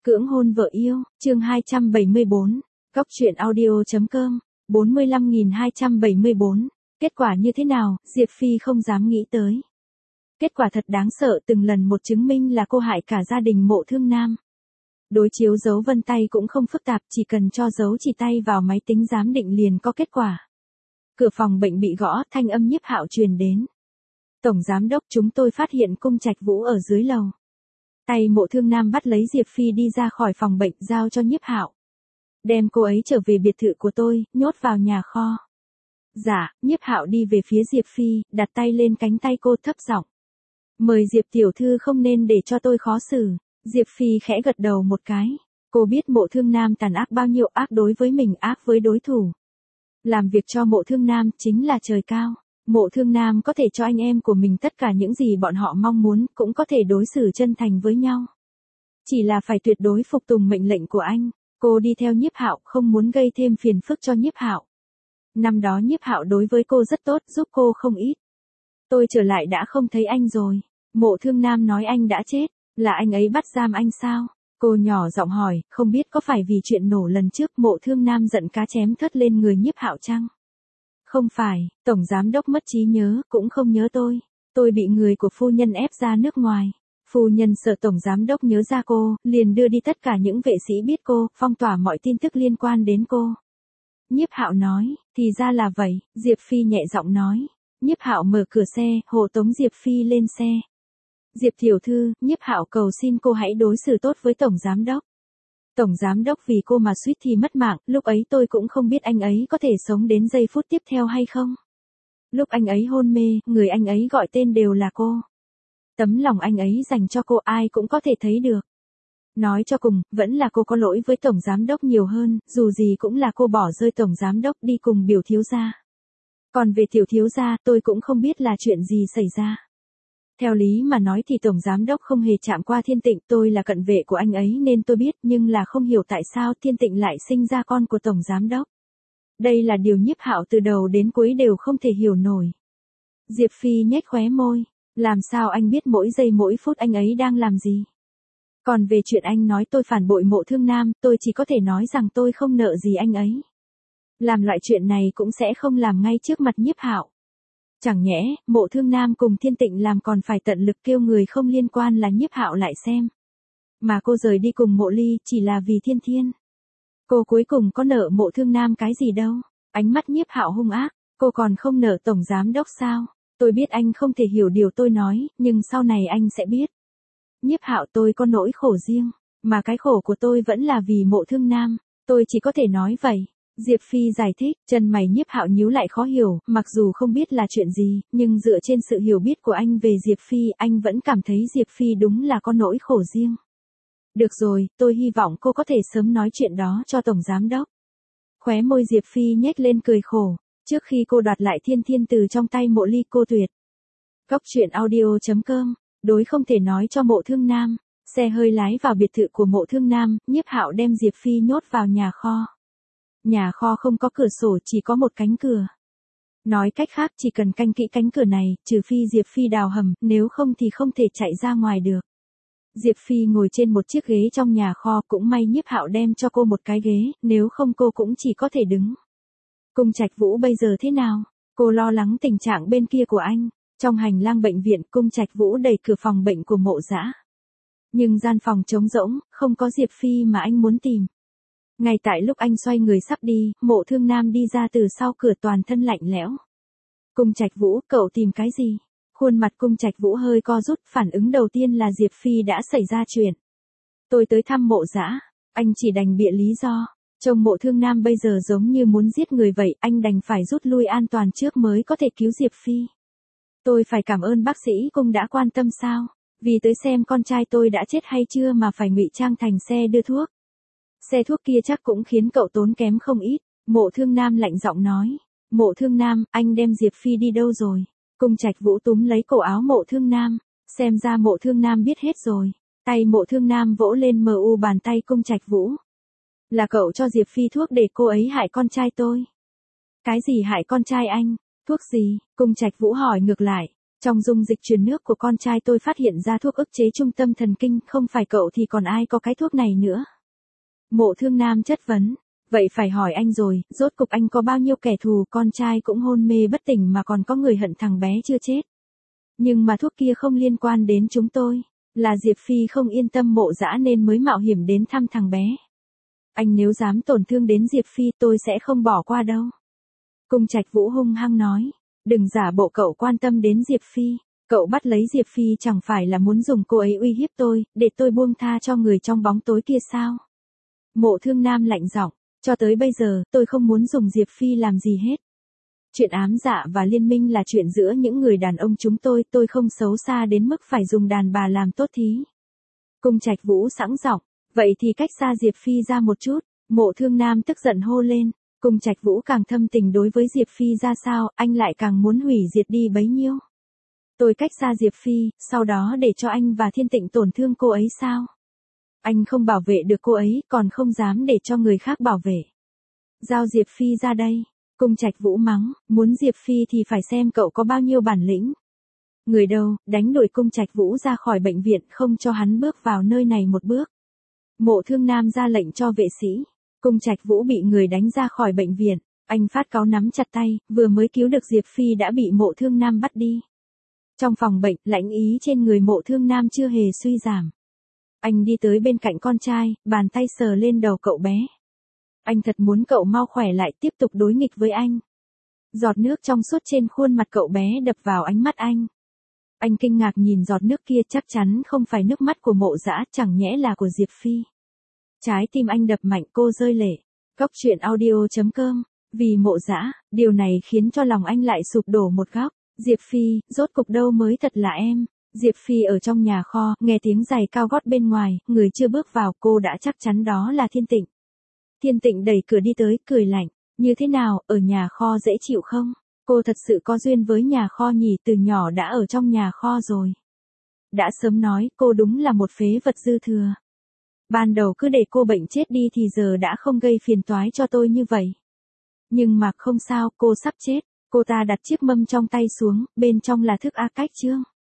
Cưỡng hôn vợ yêu, chương 274, Góc truyện audio.com, 45.274. Kết quả như thế nào, Diệp Phi không dám nghĩ tới. Kết quả thật đáng sợ, từng lần một chứng minh là cô hại cả gia đình Mộ Thương Nam. Đối chiếu dấu vân tay cũng không phức tạp, chỉ cần cho dấu chỉ tay vào máy tính giám định liền có kết quả. Cửa phòng bệnh bị gõ, thanh âm Nhiếp Hạo truyền đến. Tổng giám đốc, chúng tôi phát hiện Cung Trạch Vũ ở dưới lầu. Tay Mộ Thương Nam bắt lấy Diệp Phi đi ra khỏi phòng bệnh, giao cho Nhiếp Hạo. Đem cô ấy trở về biệt thự của tôi, nhốt vào nhà kho. Dạ, Nhiếp Hạo đi về phía Diệp Phi, đặt tay lên cánh tay cô, thấp giọng. Mời Diệp tiểu thư không nên để cho tôi khó xử. Diệp Phi khẽ gật đầu một cái. Cô biết Mộ Thương Nam tàn ác bao nhiêu, ác đối với mình, ác với đối thủ. Làm việc cho Mộ Thương Nam chính là trời cao. Mộ Thương Nam có thể cho anh em của mình tất cả những gì bọn họ mong muốn, cũng có thể đối xử chân thành với nhau. Chỉ là phải tuyệt đối phục tùng mệnh lệnh của anh. Cô đi theo Nhiếp Hạo, không muốn gây thêm phiền phức cho Nhiếp Hạo. Năm đó Nhiếp Hạo đối với cô rất tốt, giúp cô không ít. Tôi trở lại đã không thấy anh rồi. Mộ Thương Nam nói anh đã chết, là anh ấy bắt giam anh sao? Cô nhỏ giọng hỏi, không biết có phải vì chuyện nổ lần trước Mộ Thương Nam giận cá chém thớt lên người Nhiếp Hạo chăng? Không phải, tổng giám đốc mất trí nhớ, cũng không nhớ tôi. Tôi bị người của phu nhân ép ra nước ngoài. Phu nhân sợ tổng giám đốc nhớ ra cô, liền đưa đi tất cả những vệ sĩ biết cô, phong tỏa mọi tin tức liên quan đến cô. Nhiếp Hạo nói, thì ra là vậy, Diệp Phi nhẹ giọng nói. Nhiếp Hạo mở cửa xe, hộ tống Diệp Phi lên xe. Diệp tiểu thư, Nhiếp Hạo cầu xin cô hãy đối xử tốt với tổng giám đốc. Tổng giám đốc vì cô mà suýt thì mất mạng, lúc ấy tôi cũng không biết anh ấy có thể sống đến giây phút tiếp theo hay không. Lúc anh ấy hôn mê, người anh ấy gọi tên đều là cô. Tấm lòng anh ấy dành cho cô ai cũng có thể thấy được. Nói cho cùng, vẫn là cô có lỗi với tổng giám đốc nhiều hơn, dù gì cũng là cô bỏ rơi tổng giám đốc đi cùng biểu thiếu gia. Còn về tiểu thiếu gia, tôi cũng không biết là chuyện gì xảy ra. Theo lý mà nói thì tổng giám đốc không hề chạm qua Thiên Tịnh, tôi là cận vệ của anh ấy nên tôi biết, nhưng là không hiểu tại sao Thiên Tịnh lại sinh ra con của tổng giám đốc. Đây là điều Nhiếp Hạo từ đầu đến cuối đều không thể hiểu nổi. Diệp Phi nhếch khóe môi, làm sao anh biết mỗi giây mỗi phút anh ấy đang làm gì? Còn về chuyện anh nói tôi phản bội Mộ Thương Nam, tôi chỉ có thể nói rằng tôi không nợ gì anh ấy. Làm loại chuyện này cũng sẽ không làm ngay trước mặt Nhiếp Hạo. Chẳng nhẽ, Mộ Thương Nam cùng Thiên Tịnh làm còn phải tận lực kêu người không liên quan là Nhiếp Hạo lại xem. Mà cô rời đi cùng Mộ Ly chỉ là vì Thiên Thiên. Cô cuối cùng có nợ Mộ Thương Nam cái gì đâu. Ánh mắt Nhiếp Hạo hung ác, cô còn không nợ tổng giám đốc sao? Tôi biết anh không thể hiểu điều tôi nói, nhưng sau này anh sẽ biết. Nhiếp Hạo, tôi có nỗi khổ riêng, mà cái khổ của tôi vẫn là vì Mộ Thương Nam, tôi chỉ có thể nói vậy. Diệp Phi giải thích, chân mày Nhiếp Hạo nhíu lại khó hiểu, mặc dù không biết là chuyện gì, nhưng dựa trên sự hiểu biết của anh về Diệp Phi, anh vẫn cảm thấy Diệp Phi đúng là có nỗi khổ riêng. Được rồi, tôi hy vọng cô có thể sớm nói chuyện đó cho tổng giám đốc. Khóe môi Diệp Phi nhếch lên cười khổ, trước khi cô đoạt lại Thiên Thiên từ trong tay Mộ Ly cô tuyệt. Góc truyện audio.com, đối không thể nói cho Mộ Thương Nam. Xe hơi lái vào biệt thự của Mộ Thương Nam, Nhiếp Hạo đem Diệp Phi nhốt vào nhà kho. Nhà kho không có cửa sổ, chỉ có một cánh cửa. Nói cách khác, chỉ cần canh kỹ cánh cửa này, trừ phi Diệp Phi đào hầm, nếu không thì không thể chạy ra ngoài được. Diệp Phi ngồi trên một chiếc ghế trong nhà kho, cũng may Nhiếp Hạo đem cho cô một cái ghế, nếu không cô cũng chỉ có thể đứng. Cung Trạch Vũ bây giờ thế nào? Cô lo lắng tình trạng bên kia của anh. Trong hành lang bệnh viện, Cung Trạch Vũ đẩy cửa phòng bệnh của Mộ Dã. Nhưng gian phòng trống rỗng, không có Diệp Phi mà anh muốn tìm. Ngay tại lúc anh xoay người sắp đi, Mộ Thương Nam đi ra từ sau cửa, toàn thân lạnh lẽo. Cung Trạch Vũ, cậu tìm cái gì? Khuôn mặt Cung Trạch Vũ hơi co rút, phản ứng đầu tiên là Diệp Phi đã xảy ra chuyện. Tôi tới thăm Mộ Dã, anh chỉ đành bịa lý do. Trông Mộ Thương Nam bây giờ giống như muốn giết người vậy, anh đành phải rút lui an toàn trước mới có thể cứu Diệp Phi. Tôi phải cảm ơn bác sĩ Cung đã quan tâm sao? Vì tới xem con trai tôi đã chết hay chưa mà phải ngụy trang thành xe đưa thuốc. Xe thuốc kia chắc cũng khiến cậu tốn kém không ít. Mộ Thương Nam lạnh giọng nói. Mộ Thương Nam, anh đem Diệp Phi đi đâu rồi? Cung Trạch Vũ túm lấy cổ áo Mộ Thương Nam. Xem ra Mộ Thương Nam biết hết rồi. Tay Mộ Thương Nam vỗ lên bàn tay Cung Trạch Vũ. Là cậu cho Diệp Phi thuốc để cô ấy hại con trai tôi. Cái gì hại con trai anh? Thuốc gì? Cung Trạch Vũ hỏi ngược lại. Trong dung dịch truyền nước của con trai tôi phát hiện ra thuốc ức chế trung tâm thần kinh, không phải cậu thì còn ai có cái thuốc này nữa. Mộ Thương Nam chất vấn. Vậy phải hỏi anh rồi, rốt cục anh có bao nhiêu kẻ thù, con trai cũng hôn mê bất tỉnh mà còn có người hận thằng bé chưa chết. Nhưng mà thuốc kia không liên quan đến chúng tôi, là Diệp Phi không yên tâm Mộ Dã nên mới mạo hiểm đến thăm thằng bé. Anh nếu dám tổn thương đến Diệp Phi tôi sẽ không bỏ qua đâu. Cung Trạch Vũ hung hăng nói, đừng giả bộ cậu quan tâm đến Diệp Phi, cậu bắt lấy Diệp Phi chẳng phải là muốn dùng cô ấy uy hiếp tôi, để tôi buông tha cho người trong bóng tối kia sao? Mộ Thương Nam lạnh giọng, cho tới bây giờ tôi không muốn dùng Diệp Phi làm gì hết. Chuyện ám dạ và liên minh là chuyện giữa những người đàn ông chúng tôi không xấu xa đến mức phải dùng đàn bà làm tốt thí. Cung Trạch Vũ sẵn giọng, vậy thì cách xa Diệp Phi ra một chút. Mộ Thương Nam tức giận hô lên, Cung Trạch Vũ càng thâm tình đối với Diệp Phi ra sao, anh lại càng muốn hủy diệt đi bấy nhiêu. Tôi cách xa Diệp Phi, sau đó để cho anh và Thiên Tịnh tổn thương cô ấy sao? Anh không bảo vệ được cô ấy, còn không dám để cho người khác bảo vệ. Giao Diệp Phi ra đây. Cung Trạch Vũ mắng, muốn Diệp Phi thì phải xem cậu có bao nhiêu bản lĩnh. Người đâu, đánh đuổi Cung Trạch Vũ ra khỏi bệnh viện, không cho hắn bước vào nơi này một bước. Mộ Thương Nam ra lệnh cho vệ sĩ. Cung Trạch Vũ bị người đánh ra khỏi bệnh viện, anh phát cáu nắm chặt tay, vừa mới cứu được Diệp Phi đã bị Mộ Thương Nam bắt đi. Trong phòng bệnh, lãnh ý trên người Mộ Thương Nam chưa hề suy giảm. Anh đi tới bên cạnh con trai, bàn tay sờ lên đầu cậu bé. Anh thật muốn cậu mau khỏe lại, tiếp tục đối nghịch với anh. Giọt nước trong suốt trên khuôn mặt cậu bé đập vào ánh mắt anh. Anh kinh ngạc nhìn giọt nước kia, chắc chắn không phải nước mắt của Mộ Dã, chẳng nhẽ là của Diệp Phi. Trái tim anh đập mạnh, cô rơi lệ. Góc truyện audio.com. Vì Mộ Dã, điều này khiến cho lòng anh lại sụp đổ một góc. Diệp Phi, rốt cục đâu mới thật là em. Diệp Phi ở trong nhà kho, nghe tiếng giày cao gót bên ngoài, người chưa bước vào, cô đã chắc chắn đó là Thiên Tịnh. Thiên Tịnh đẩy cửa đi tới, cười lạnh. Như thế nào, ở nhà kho dễ chịu không? Cô thật sự có duyên với nhà kho nhỉ, từ nhỏ đã ở trong nhà kho rồi. Đã sớm nói, cô đúng là một phế vật dư thừa. Ban đầu cứ để cô bệnh chết đi thì giờ đã không gây phiền toái cho tôi như vậy. Nhưng mà không sao, cô sắp chết. Cô ta đặt chiếc mâm trong tay xuống, bên trong là thức A Cách Trương.